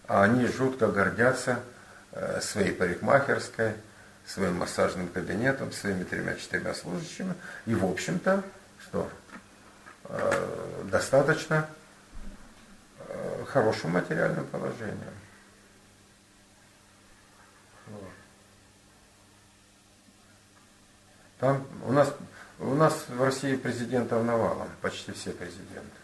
А они жутко гордятся своей парикмахерской, своим массажным кабинетом, своими 3-4 служащими. И, в общем-то, что достаточно хорошим материальным положением. Вот. Там у нас в России президентов навалом, почти все президенты.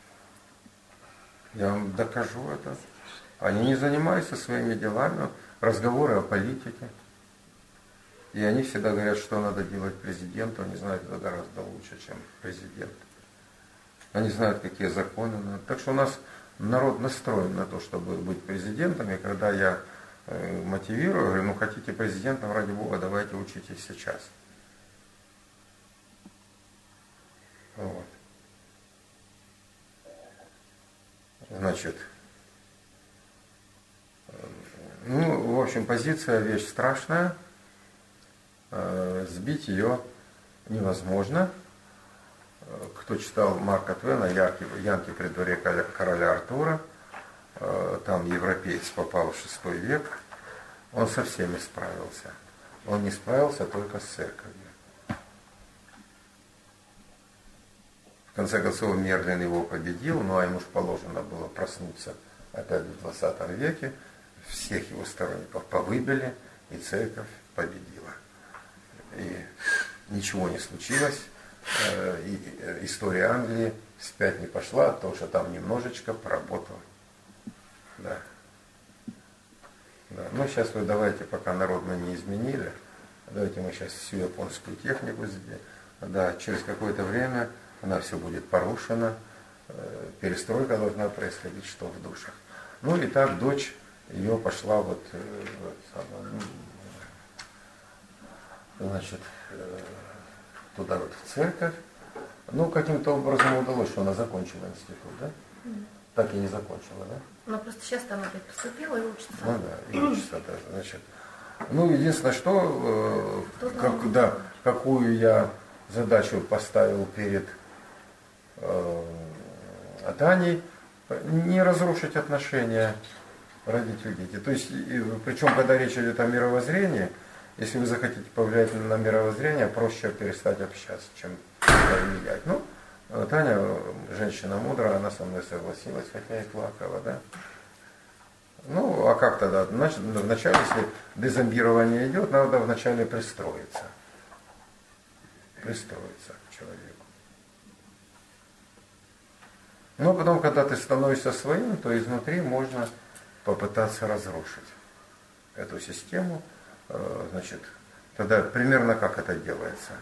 Я вам докажу это. Они не занимаются своими делами, разговоры о политике. И они всегда говорят, что надо делать президенту, они знают это гораздо лучше, чем президент. Они знают, какие законы надо. Так что у нас народ настроен на то, чтобы быть президентом, и когда я мотивирую, говорю, ну хотите президентом, ради Бога, давайте учитесь сейчас. Вот. Значит, ну, в общем, позиция вещь страшная, сбить ее невозможно. Кто читал Марка Твена «Янки при дворе короля Артура», там европеец попал в VI век, он со всеми справился. Он не справился только с церковью. В конце концов, Мерлин его победил, ну а ему же положено было проснуться опять в 20 веке. Всех его сторонников повыбили, и церковь победила. И ничего не случилось. И история Англии вспять не пошла, потому что там немножечко поработала. Да. Да. Ну, сейчас вы давайте, пока народно не изменили, давайте мы сейчас всю японскую технику сделаем. Да, через какое-то время она все будет порушена, перестройка должна происходить, что в душах. Ну и так дочь ее пошла значит, туда вот в церковь. Ну, каким-то образом удалось, что она закончила институт, да? Так и не закончила, да? Она просто сейчас там опять поступила и учится. Ну да, и учится даже. Значит, ну, единственное, что, какую я задачу поставил перед Таней, не разрушить отношения родителей-дети. То есть, причем, когда речь идет о мировоззрении, если вы захотите повлиять на мировоззрение, проще перестать общаться, чем влиять. Ну, Таня, женщина мудрая, она со мной согласилась, хотя и плакала, да. Ну, а как тогда? Вначале, если дезомбирование идет, надо вначале пристроиться. Пристроиться к человеку. Но потом, когда ты становишься своим, то изнутри можно попытаться разрушить эту систему. Значит, тогда примерно как это делается?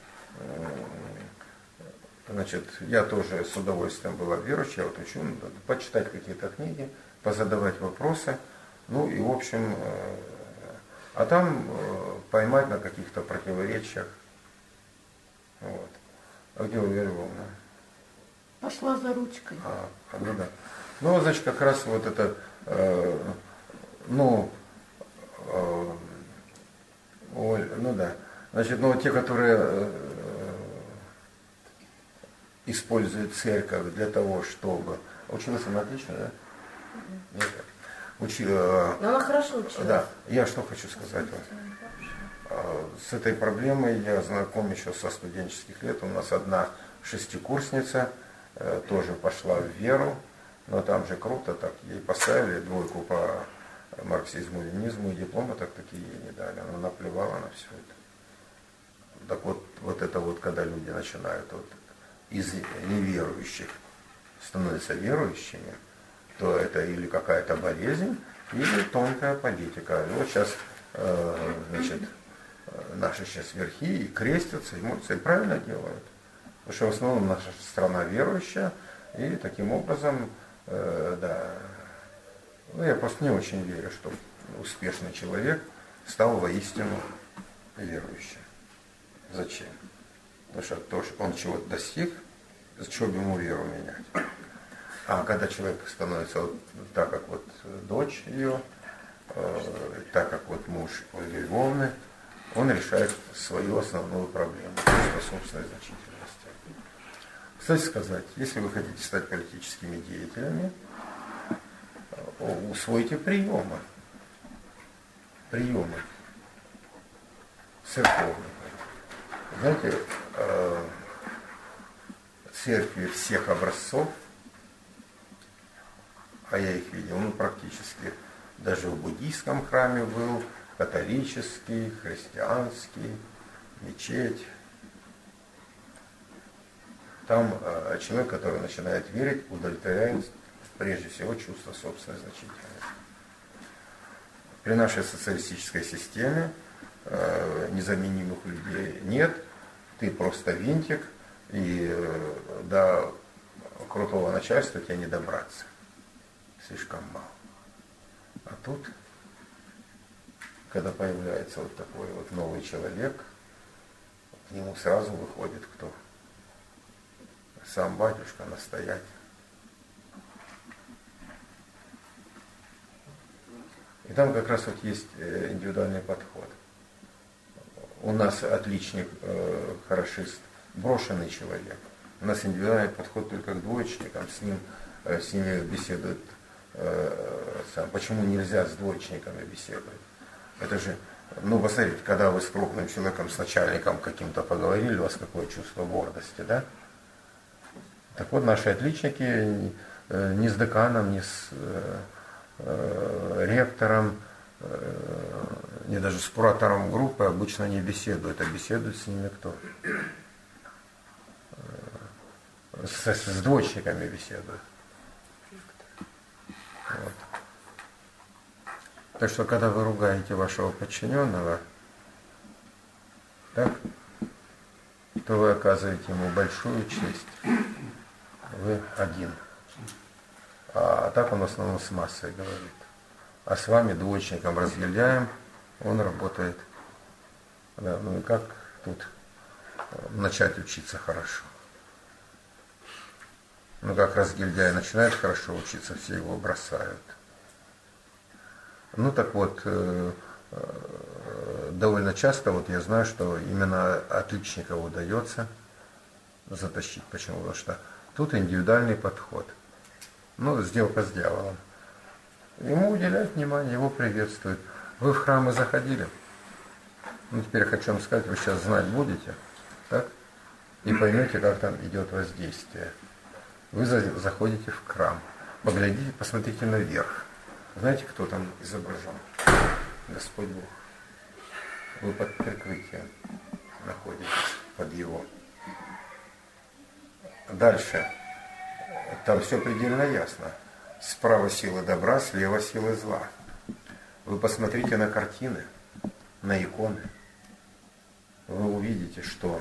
Значит, я тоже с удовольствием была верующей, я вот учу, почитать какие-то книги, позадавать вопросы, ну и в общем, а там поймать на каких-то противоречиях. Вот. А где Ольга Львовна? Пошла за ручкой. Ну да. Ну, значит, как раз вот это, ну да. Значит, ну те, которые используют церковь для того, чтобы... Училась она отлично, да? Нет. Но она хорошо училась. Да. Я что хочу сказать вам. С этой проблемой я знаком еще со студенческих лет. У нас одна шестикурсница тоже пошла в веру, но там же круто, так ей поставили 2 по марксизму, ленинизму, и диплома так таки ей не дали. Она наплевала на все это. Так вот это вот, когда люди начинают вот из неверующих становятся верующими, то это или какая-то болезнь, или тонкая политика. И вот сейчас, значит, наши сейчас верхи и крестятся, и молятся, и правильно делают. Потому что в основном наша страна верующая, и таким образом, да, ну, я просто не очень верю, что успешный человек стал воистину верующим. Зачем? Потому что то, что он чего-то достиг, зачем ему веру менять? А когда человек становится вот так, как вот дочь ее, так как вот муж Ольги Львовны, он решает свою основную проблему, чувство собственной значительности. Кстати сказать, если вы хотите стать политическими деятелями, усвойте приемы. Приемы церковные. Знаете, церкви всех образцов, а я их видел, практически, даже в буддийском храме был, католический, христианский, мечеть. Там человек, который начинает верить, удовлетворяет прежде всего чувство собственной значительности. При нашей социалистической системе незаменимых людей нет, ты просто винтик, и до крутого начальства тебе не добраться. Слишком мало. А тут, когда появляется вот такой вот новый человек, к нему сразу выходит кто? Сам батюшка, настоятель. И там как раз вот есть индивидуальный подход. У нас отличник, хорошист, брошенный человек. У нас индивидуальный подход только к двоечникам, с ними беседуют. Почему нельзя с двоечниками беседовать? Это же, посмотрите, когда вы с крупным человеком, с начальником каким-то поговорили, у вас какое чувство гордости, да? Так вот, наши отличники ни с деканом, ни с ректором, ни даже с куратором группы обычно не беседуют, а беседуют с ними кто? С двоечниками беседуют. Вот. Так что, когда вы ругаете вашего подчиненного, так, то вы оказываете ему большую честь. Вы один. А так он в основном с массой говорит. А с вами, двоечником, разделяем, он работает. Да, и как тут начать учиться хорошо? Как разгильдяй начинает хорошо учиться, все его бросают. Так вот, довольно часто вот я знаю, что именно отличников удается затащить. Почему? Потому что тут индивидуальный подход. Сделка с дьяволом. Ему уделяют внимание, его приветствуют. Вы в храмы заходили? Теперь я хочу вам сказать, вы сейчас знать будете, так? И поймете, как там идет воздействие. Вы заходите в храм, поглядите, посмотрите наверх. Знаете, кто там изображен? Господь Бог. Вы под прикрытием находитесь, под Его. Дальше. Там все предельно ясно. Справа сила добра, слева сила зла. Вы посмотрите на картины, на иконы. Вы увидите, что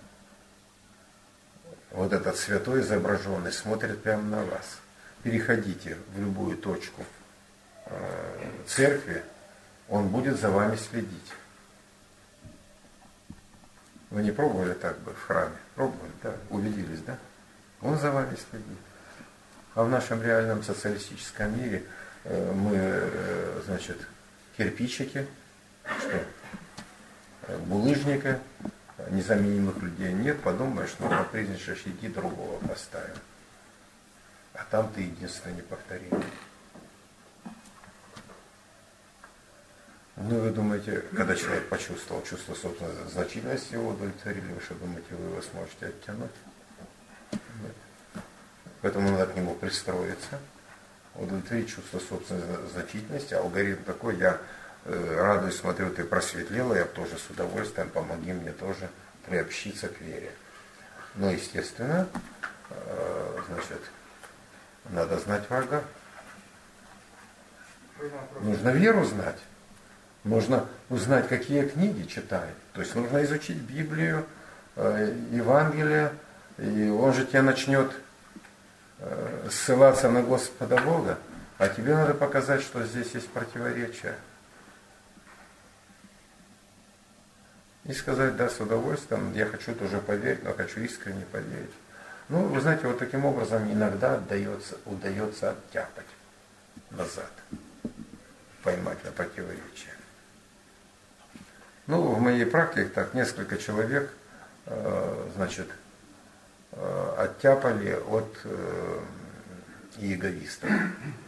вот этот святой изображенный смотрит прямо на вас. Переходите в любую точку церкви, он будет за вами следить. Вы не пробовали так бы в храме? Пробовали, да? Убедились, да? Он за вами следит. А в нашем реальном социалистическом мире мы, кирпичики, что? Булыжника, незаменимых людей нет, подумаешь, капризничаешь, иди другого поставим. А там ты единственный неповторимый. Вы думаете, когда человек почувствовал чувство собственной значительности, его удовлетворили, вы что думаете, вы его сможете оттянуть? Нет. Поэтому надо к нему пристроиться, удовлетворить чувство собственной значительности. Алгоритм такой, я радуюсь, смотрю, ты просветлела, я тоже с удовольствием, помоги мне тоже приобщиться к вере. Но, естественно, надо знать врага. Нужно веру знать. Нужно узнать, какие книги читает. То есть нужно изучить Библию, Евангелие, и он же тебе начнет ссылаться на Господа Бога, а тебе надо показать, что здесь есть противоречия. И сказать, да, с удовольствием, я хочу тоже поверить, но хочу искренне поверить. Вы знаете, вот таким образом иногда удается оттяпать назад, поймать на противоречие. В моей практике так несколько человек, оттяпали от иеговистов.